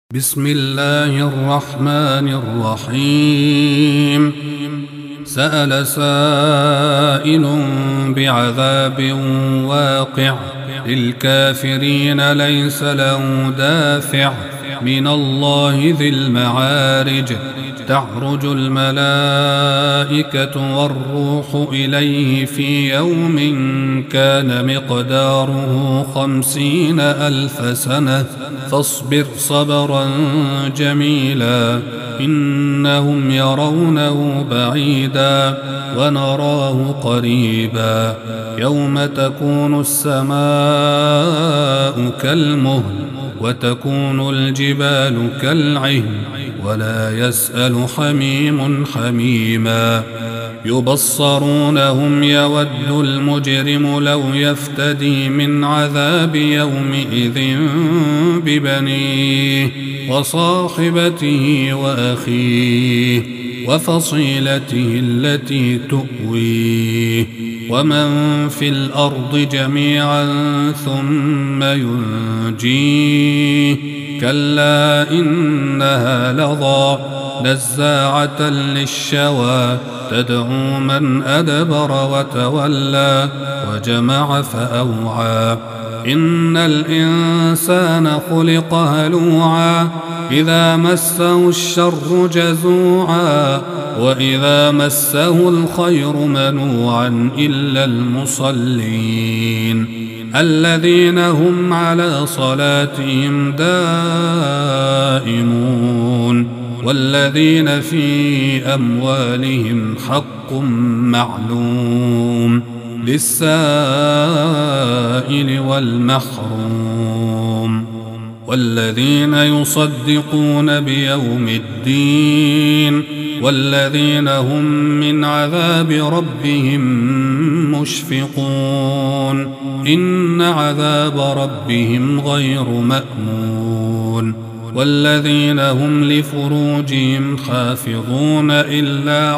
بسم الله الرحمن الرحيم. سأل سائل بعذاب واقع للكافرين ليس له دافع من الله ذي المعارج. تعرج الملائكة والروح إليه في يوم كان مقداره 50,000 سنة فاصبر صبرا جميلا إنهم يرونه بعيدا ونراه قريبا. يوم تكون السماء كالمهل وتكون الجبال كالعهن ولا يسأل حميم حميما. يبصرونهم يود المجرم لو يفتدي من عذاب يومئذ ببنيه وصاحبته وأخيه وفصيلته التي تؤويه ومن في الأرض جميعا ثم ينجيه. كلا إنها لظى نزاعة للشوى تدعو من أدبر وتولى وجمع فأوعى. إن الإنسان خلق هلوعا إذا مسه الشر جزوعا وإذا مسه الخير منوعا إلا المصلين الذين هم على صلاتهم دائمون والذين في أموالهم حق معلوم للسائل والمحروم والذين يصدقون بيوم الدين والذين هم من عذاب ربهم مشفقون. إن عذاب ربهم غير مأمون. والذين هم لفروجهم حافظون إلا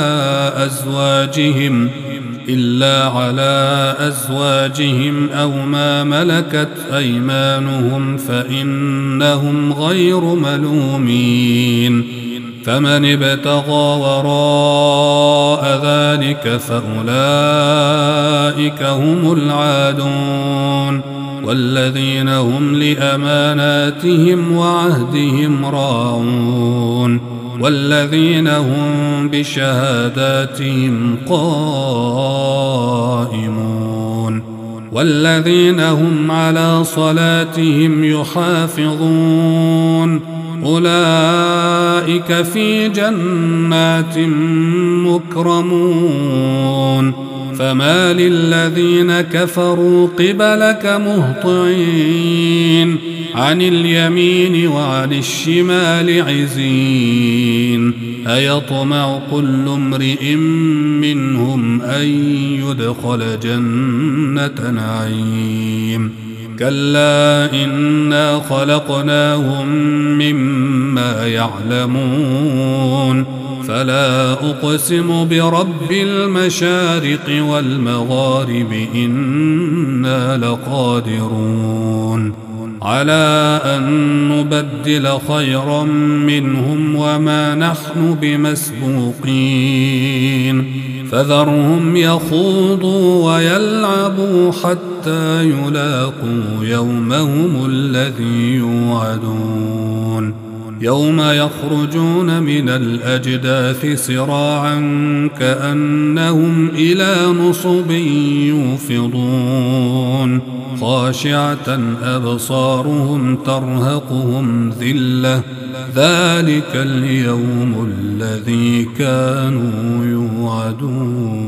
على أزواجهم أو ما ملكت أيمانهم فإنهم غير ملومين. فمن ابتغى وراء ذلك فأولئك هم العادون. والذين هم لأماناتهم وعهدهم راعون والذين هم بشهاداتهم قائمون والذين هم على صلاتهم يحافظون. أولئك في جنات مكرمون. فما للذين كفروا قبلك مهطعين عن اليمين وعن الشمال عزين. أيطمع كل امرئ منهم أن يدخل جنة نعيم. كلا إنا خلقناهم مما يعلمون. فلا أقسم برب المشارق والمغارب إنا لقادرون على أن نبدل خيرا منهم وما نحن بمسبوقين. فذرهم يخوضوا ويلعبوا حتى يلاقوا يومهم الذي يوعدون. يوم يخرجون من الأجداث سراعا كأنهم إلى نصب يوفضون. خاشعة أبصارهم ترهقهم ذلة ذلك اليوم الذي كانوا يوعدون.